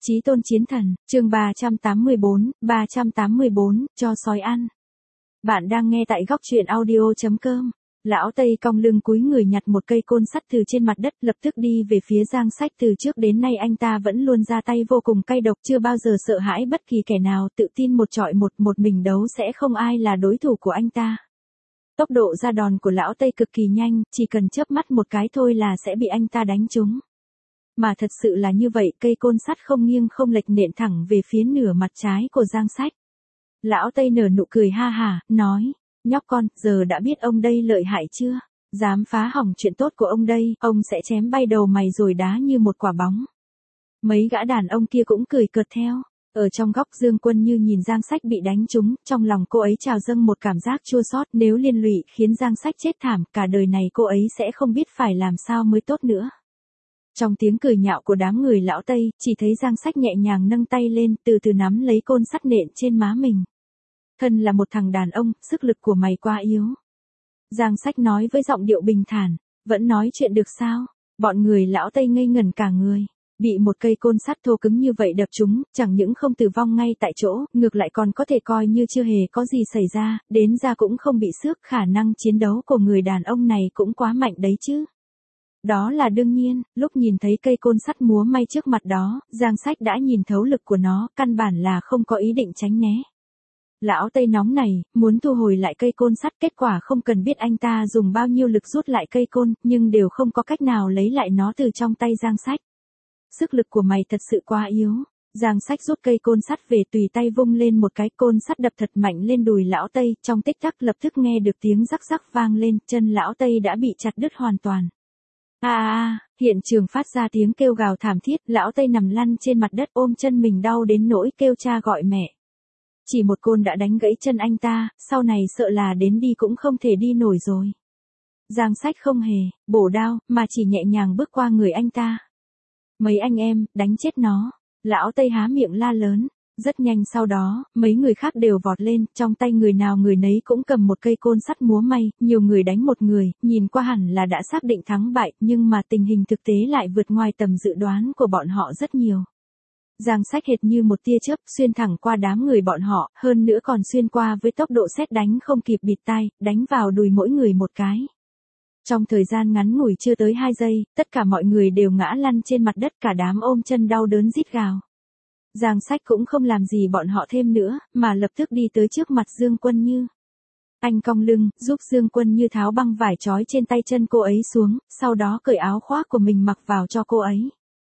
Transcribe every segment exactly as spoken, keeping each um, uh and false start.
Chí tôn chiến thần, chương ba trăm tám mươi bốn, ba trăm tám mươi bốn, cho sói ăn. Bạn đang nghe tại góc truyện audio chấm com. Lão Tây cong lưng cúi người nhặt một cây côn sắt từ trên mặt đất, lập tức đi về phía Giang Sách. Từ trước đến nay anh ta vẫn luôn ra tay vô cùng cay độc, chưa bao giờ sợ hãi bất kỳ kẻ nào, tự tin một trọi một, một mình đấu sẽ không ai là đối thủ của anh ta. Tốc độ ra đòn của lão Tây cực kỳ nhanh, chỉ cần chớp mắt một cái thôi là sẽ bị anh ta đánh trúng. Mà thật sự là như vậy, cây côn sắt không nghiêng không lệch nện thẳng về phía nửa mặt trái của Giang Sách. Lão Tây nở nụ cười ha hả, nói, nhóc con, giờ đã biết ông đây lợi hại chưa? Dám phá hỏng chuyện tốt của ông đây, ông sẽ chém bay đầu mày rồi đá như một quả bóng. Mấy gã đàn ông kia cũng cười cợt theo. Ở trong góc Dương Quân Như nhìn Giang Sách bị đánh trúng, trong lòng cô ấy trào dâng một cảm giác chua xót, nếu liên lụy khiến Giang Sách chết thảm, cả đời này cô ấy sẽ không biết phải làm sao mới tốt nữa. Trong tiếng cười nhạo của đám người lão Tây, chỉ thấy Giang Sách nhẹ nhàng nâng tay lên, từ từ nắm lấy côn sắt nện trên má mình. Thân là một thằng đàn ông, sức lực của mày quá yếu. Giang Sách nói với giọng điệu bình thản, vẫn nói chuyện được sao? Bọn người lão Tây ngây ngẩn cả người. Bị một cây côn sắt thô cứng như vậy đập trúng, chẳng những không tử vong ngay tại chỗ, ngược lại còn có thể coi như chưa hề có gì xảy ra, đến da cũng không bị xước, khả năng chiến đấu của người đàn ông này cũng quá mạnh đấy chứ. Đó là đương nhiên, lúc nhìn thấy cây côn sắt múa may trước mặt đó, Giang Sách đã nhìn thấu lực của nó, căn bản là không có ý định tránh né. Lão Tây nóng này, muốn thu hồi lại cây côn sắt, kết quả không cần biết anh ta dùng bao nhiêu lực rút lại cây côn, nhưng đều không có cách nào lấy lại nó từ trong tay Giang Sách. Sức lực của mày thật sự quá yếu. Giang Sách rút cây côn sắt về, tùy tay vung lên một cái, côn sắt đập thật mạnh lên đùi lão Tây, trong tích tắc lập tức nghe được tiếng rắc rắc vang lên, chân lão Tây đã bị chặt đứt hoàn toàn. A à, a, hiện trường phát ra tiếng kêu gào thảm thiết, lão Tây nằm lăn trên mặt đất ôm chân mình đau đến nỗi kêu cha gọi mẹ. Chỉ một côn đã đánh gãy chân anh ta, sau này sợ là đến đi cũng không thể đi nổi rồi. Giang Sách không hề bổ đao, mà chỉ nhẹ nhàng bước qua người anh ta. Mấy anh em, đánh chết nó. Lão Tây há miệng la lớn. Rất nhanh sau đó, mấy người khác đều vọt lên, trong tay người nào người nấy cũng cầm một cây côn sắt múa may, nhiều người đánh một người, nhìn qua hẳn là đã xác định thắng bại, nhưng mà tình hình thực tế lại vượt ngoài tầm dự đoán của bọn họ rất nhiều. Giang Sách hệt như một tia chớp xuyên thẳng qua đám người bọn họ, hơn nữa còn xuyên qua với tốc độ sét đánh không kịp bịt tai, đánh vào đùi mỗi người một cái. Trong thời gian ngắn ngủi chưa tới hai giây, tất cả mọi người đều ngã lăn trên mặt đất, cả đám ôm chân đau đớn rít gào. Giang Sách cũng không làm gì bọn họ thêm nữa, mà lập tức đi tới trước mặt Dương Quân Như. Anh cong lưng, giúp Dương Quân Như tháo băng vải trói trên tay chân cô ấy xuống, sau đó cởi áo khoác của mình mặc vào cho cô ấy.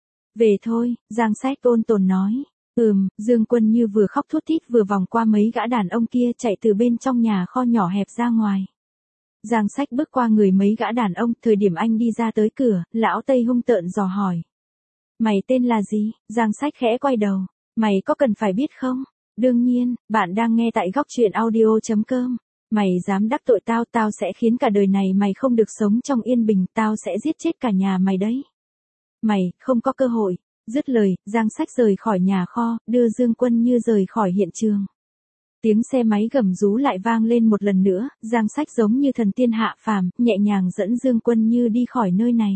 Về thôi, Giang Sách ôn tồn nói. Ừm, Dương Quân Như vừa khóc thút thít vừa vòng qua mấy gã đàn ông kia, chạy từ bên trong nhà kho nhỏ hẹp ra ngoài. Giang Sách bước qua người mấy gã đàn ông, thời điểm anh đi ra tới cửa, lão Tây hung tợn dò hỏi. Mày tên là gì? Giang Sách khẽ quay đầu. Mày có cần phải biết không? Đương nhiên, bạn đang nghe tại góc truyện audio chấm com. Mày dám đắc tội tao, tao sẽ khiến cả đời này mày không được sống trong yên bình, tao sẽ giết chết cả nhà mày đấy. Mày, không có cơ hội. Dứt lời, Giang Sách rời khỏi nhà kho, đưa Dương Quân Như rời khỏi hiện trường. Tiếng xe máy gầm rú lại vang lên một lần nữa, Giang Sách giống như thần tiên hạ phàm, nhẹ nhàng dẫn Dương Quân Như đi khỏi nơi này.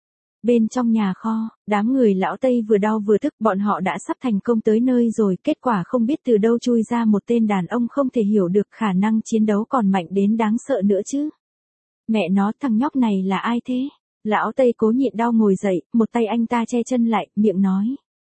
Bên trong nhà kho, đám người lão Tây vừa đau vừa tức, bọn họ đã sắp thành công tới nơi rồi, kết quả không biết từ đâu chui ra một tên đàn ông không thể hiểu được, khả năng chiến đấu còn mạnh đến đáng sợ nữa chứ. Mẹ nó, thằng nhóc này là ai thế? Lão Tây cố nhịn đau ngồi dậy, một tay anh ta che chân lại, miệng nói.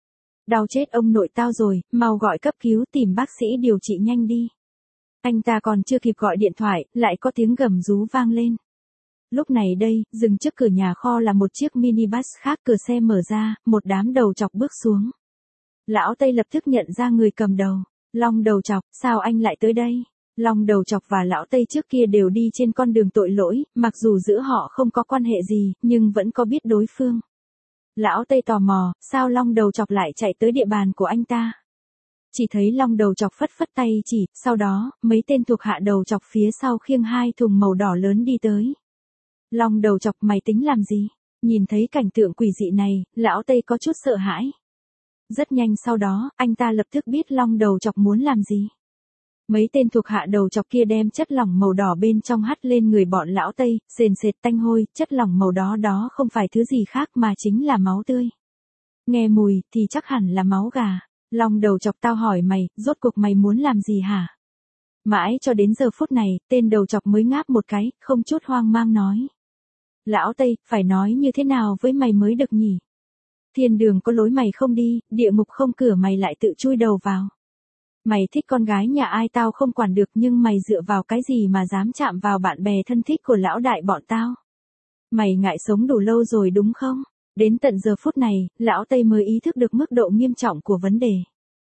Đau chết ông nội tao rồi, mau gọi cấp cứu, tìm bác sĩ điều trị nhanh đi. Anh ta còn chưa kịp gọi điện thoại, lại có tiếng gầm rú vang lên. Lúc này đây, dừng trước cửa nhà kho là một chiếc minibus khác, cửa xe mở ra, một đám đầu chọc bước xuống. Lão Tây lập tức nhận ra người cầm đầu. Long đầu chọc, sao anh lại tới đây? Long đầu chọc và lão Tây trước kia đều đi trên con đường tội lỗi, mặc dù giữa họ không có quan hệ gì, nhưng vẫn có biết đối phương. Lão Tây tò mò, sao Long đầu chọc lại chạy tới địa bàn của anh ta? Chỉ thấy Long đầu chọc phất phất tay chỉ, sau đó, mấy tên thuộc hạ đầu chọc phía sau khiêng hai thùng màu đỏ lớn đi tới. Long đầu chọc, mày tính làm gì? Nhìn thấy cảnh tượng quỷ dị này, lão Tây có chút sợ hãi. Rất nhanh sau đó, anh ta lập tức biết Long đầu chọc muốn làm gì. Mấy tên thuộc hạ đầu chọc kia đem chất lỏng màu đỏ bên trong hắt lên người bọn lão Tây, sền sệt tanh hôi, chất lỏng màu đó đó không phải thứ gì khác mà chính là máu tươi. Nghe mùi thì chắc hẳn là máu gà. Long đầu chọc tao hỏi mày, rốt cuộc mày muốn làm gì hả? Mãi cho đến giờ phút này, tên đầu chọc mới ngáp một cái, không chút hoang mang nói. Lão Tây, phải nói như thế nào với mày mới được nhỉ? Thiên đường có lối mày không đi, địa ngục không cửa mày lại tự chui đầu vào. Mày thích con gái nhà ai tao không quản được, nhưng mày dựa vào cái gì mà dám chạm vào bạn bè thân thích của lão đại bọn tao? Mày ngại sống đủ lâu rồi đúng không? Đến tận giờ phút này, lão Tây mới ý thức được mức độ nghiêm trọng của vấn đề.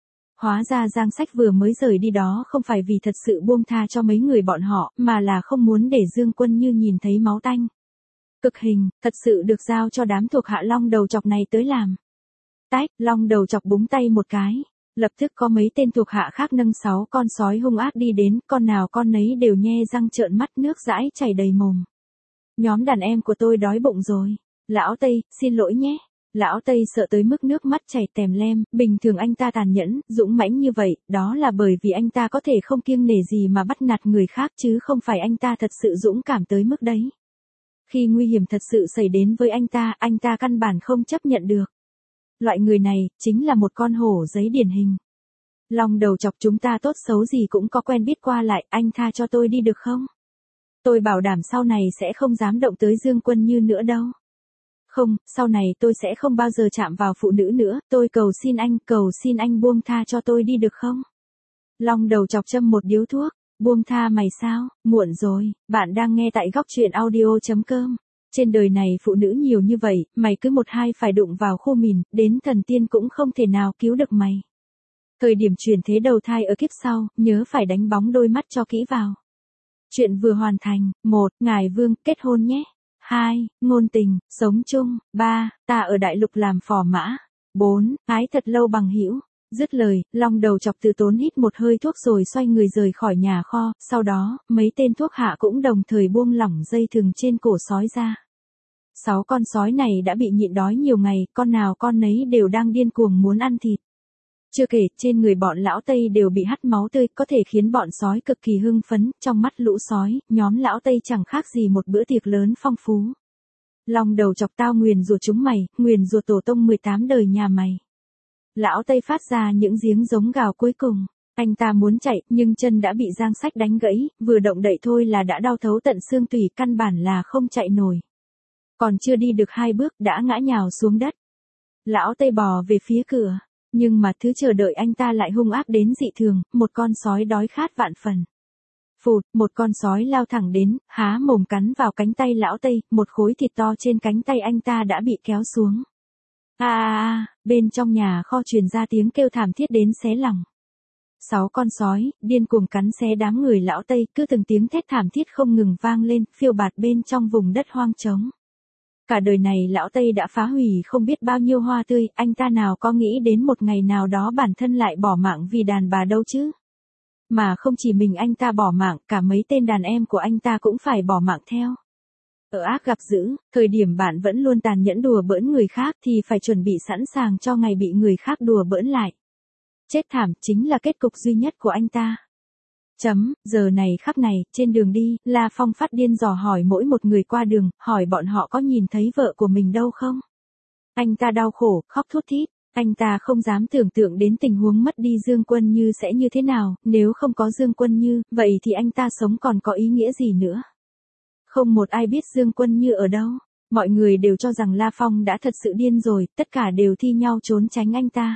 Hóa ra Giang Sách vừa mới rời đi đó không phải vì thật sự buông tha cho mấy người bọn họ, mà là không muốn để Dương Quân Như nhìn thấy máu tanh. Cực hình, thật sự được giao cho đám thuộc hạ Long đầu chọc này tới làm. Tách, Long đầu chọc búng tay một cái. Lập tức có mấy tên thuộc hạ khác nâng sáu con sói hung ác đi đến, con nào con nấy đều nhe răng trợn mắt, nước dãi chảy đầy mồm. Nhóm đàn em của tôi đói bụng rồi. Lão Tây, xin lỗi nhé. Lão Tây sợ tới mức nước mắt chảy tèm lem, bình thường anh ta tàn nhẫn, dũng mãnh như vậy, đó là bởi vì anh ta có thể không kiêng nể gì mà bắt nạt người khác chứ không phải anh ta thật sự dũng cảm tới mức đấy. Khi nguy hiểm thật sự xảy đến với anh ta, anh ta căn bản không chấp nhận được. Loại người này, chính là một con hổ giấy điển hình. Long đầu chọc, chúng ta tốt xấu gì cũng có quen biết qua lại, anh tha cho tôi đi được không? Tôi bảo đảm sau này sẽ không dám động tới Dương Quân Như nữa đâu. Không, sau này tôi sẽ không bao giờ chạm vào phụ nữ nữa, tôi cầu xin anh, cầu xin anh buông tha cho tôi đi được không? Long đầu chọc châm một điếu thuốc, buông tha mày sao, muộn rồi, bạn đang nghe tại góc truyện audio chấm com. Trên đời này phụ nữ nhiều như vậy, mày cứ một hai phải đụng vào khô mìn, đến thần tiên cũng không thể nào cứu được mày. Thời điểm chuyển thế đầu thai ở kiếp sau, nhớ phải đánh bóng đôi mắt cho kỹ vào. Chuyện vừa hoàn thành. Một. Ngài Vương, kết hôn nhé. Hai. Ngôn tình, sống chung. Ba. Ta ở đại lục làm phò mã. Bốn. Ái thật lâu bằng hữu. Dứt lời, Long đầu chọc từ tốn hít một hơi thuốc rồi xoay người rời khỏi nhà kho, sau đó, mấy tên thuốc hạ cũng đồng thời buông lỏng dây thừng trên cổ sói ra. Sáu con sói này đã bị nhịn đói nhiều ngày, con nào con nấy đều đang điên cuồng muốn ăn thịt. Chưa kể, trên người bọn lão Tây đều bị hắt máu tươi, có thể khiến bọn sói cực kỳ hưng phấn, trong mắt lũ sói, nhóm lão Tây chẳng khác gì một bữa tiệc lớn phong phú. Long đầu chọc, tao nguyền rủa chúng mày, nguyền rủa tổ tông mười tám đời nhà mày. Lão Tây phát ra những giếng giống gào cuối cùng. Anh ta muốn chạy, nhưng chân đã bị Giang Sách đánh gãy, vừa động đậy thôi là đã đau thấu tận xương tủy, căn bản là không chạy nổi. Còn chưa đi được hai bước đã ngã nhào xuống đất. Lão Tây bò về phía cửa, nhưng mà thứ chờ đợi anh ta lại hung ác đến dị thường, một con sói đói khát vạn phần. Phụt, một con sói lao thẳng đến, há mồm cắn vào cánh tay lão Tây, một khối thịt to trên cánh tay anh ta đã bị kéo xuống. À, à, à, bên trong nhà kho truyền ra tiếng kêu thảm thiết đến xé lòng. Sáu con sói, điên cuồng cắn xé đám người lão Tây, cứ từng tiếng thét thảm thiết không ngừng vang lên, phiêu bạt bên trong vùng đất hoang trống. Cả đời này lão Tây đã phá hủy không biết bao nhiêu hoa tươi, anh ta nào có nghĩ đến một ngày nào đó bản thân lại bỏ mạng vì đàn bà đâu chứ. Mà không chỉ mình anh ta bỏ mạng, cả mấy tên đàn em của anh ta cũng phải bỏ mạng theo. Ở ác gặp dữ, thời điểm bạn vẫn luôn tàn nhẫn đùa bỡn người khác thì phải chuẩn bị sẵn sàng cho ngày bị người khác đùa bỡn lại. Chết thảm chính là kết cục duy nhất của anh ta. Chấm, giờ này khắc này, trên đường đi, La Phong phát điên dò hỏi mỗi một người qua đường, hỏi bọn họ có nhìn thấy vợ của mình đâu không? Anh ta đau khổ, khóc thút thít, anh ta không dám tưởng tượng đến tình huống mất đi Dương Quân Như sẽ như thế nào, nếu không có Dương Quân Như, vậy thì anh ta sống còn có ý nghĩa gì nữa? Không một ai biết Dương Quân Như ở đâu, mọi người đều cho rằng La Phong đã thật sự điên rồi, tất cả đều thi nhau trốn tránh anh ta.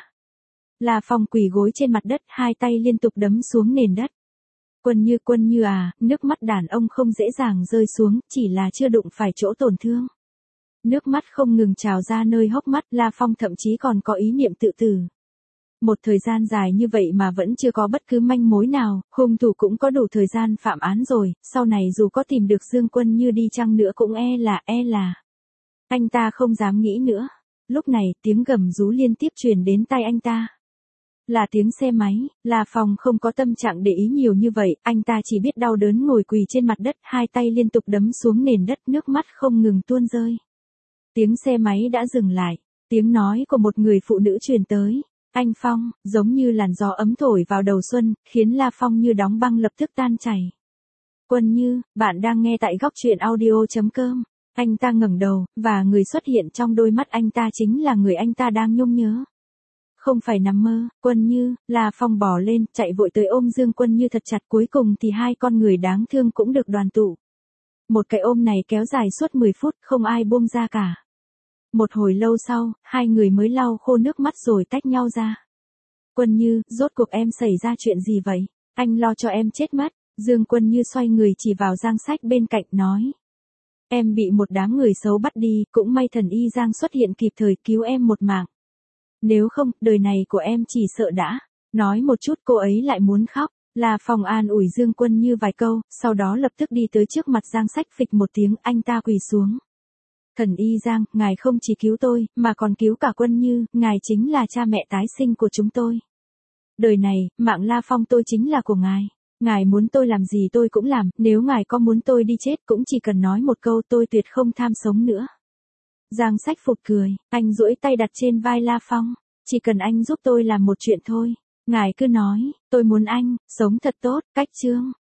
La Phong quỳ gối trên mặt đất, hai tay liên tục đấm xuống nền đất. Quân Như, Quân Như à, nước mắt đàn ông không dễ dàng rơi xuống, chỉ là chưa đụng phải chỗ tổn thương. Nước mắt không ngừng trào ra nơi hốc mắt, La Phong thậm chí còn có ý niệm tự tử. Một thời gian dài như vậy mà vẫn chưa có bất cứ manh mối nào, hung thủ cũng có đủ thời gian phạm án rồi, sau này dù có tìm được Dương Quân Như đi chăng nữa cũng e là, e là. Anh ta không dám nghĩ nữa. Lúc này, tiếng gầm rú liên tiếp truyền đến tai anh ta. Là tiếng xe máy, La Phong không có tâm trạng để ý nhiều như vậy, anh ta chỉ biết đau đớn ngồi quỳ trên mặt đất, hai tay liên tục đấm xuống nền đất, nước mắt không ngừng tuôn rơi. Tiếng xe máy đã dừng lại, tiếng nói của một người phụ nữ truyền tới. Anh Phong, giống như làn gió ấm thổi vào đầu xuân, khiến La Phong như đóng băng lập tức tan chảy. Quân Như, bạn đang nghe tại góc truyện audio chấm com. Anh ta ngẩng đầu, và người xuất hiện trong đôi mắt anh ta chính là người anh ta đang nhung nhớ. Không phải nằm mơ, Quân Như. La Phong bò lên, chạy vội tới ôm Dương Quân Như thật chặt, cuối cùng thì hai con người đáng thương cũng được đoàn tụ. Một cái ôm này kéo dài suốt mười phút, không ai buông ra cả. Một hồi lâu sau, hai người mới lau khô nước mắt rồi tách nhau ra. Quân Như, rốt cuộc em xảy ra chuyện gì vậy? Anh lo cho em chết mất. Dương Quân Như xoay người chỉ vào Giang Sách bên cạnh nói. Em bị một đám người xấu bắt đi, cũng may thần y Giang xuất hiện kịp thời cứu em một mạng. Nếu không, đời này của em chỉ sợ đã. Nói một chút cô ấy lại muốn khóc. La Phong an ủi Dương Quân Như vài câu, sau đó lập tức đi tới trước mặt Giang Sách, phịch một tiếng, anh ta quỳ xuống. Thần y Giang, ngài không chỉ cứu tôi, mà còn cứu cả Quân Như, ngài chính là cha mẹ tái sinh của chúng tôi. Đời này, mạng La Phong tôi chính là của ngài. Ngài muốn tôi làm gì tôi cũng làm, nếu ngài có muốn tôi đi chết cũng chỉ cần nói một câu, tôi tuyệt không tham sống nữa. Giang Sách phụt cười, anh duỗi tay đặt trên vai La Phong. Chỉ cần anh giúp tôi làm một chuyện thôi. Ngài cứ nói, tôi muốn anh, sống thật tốt, cách chương.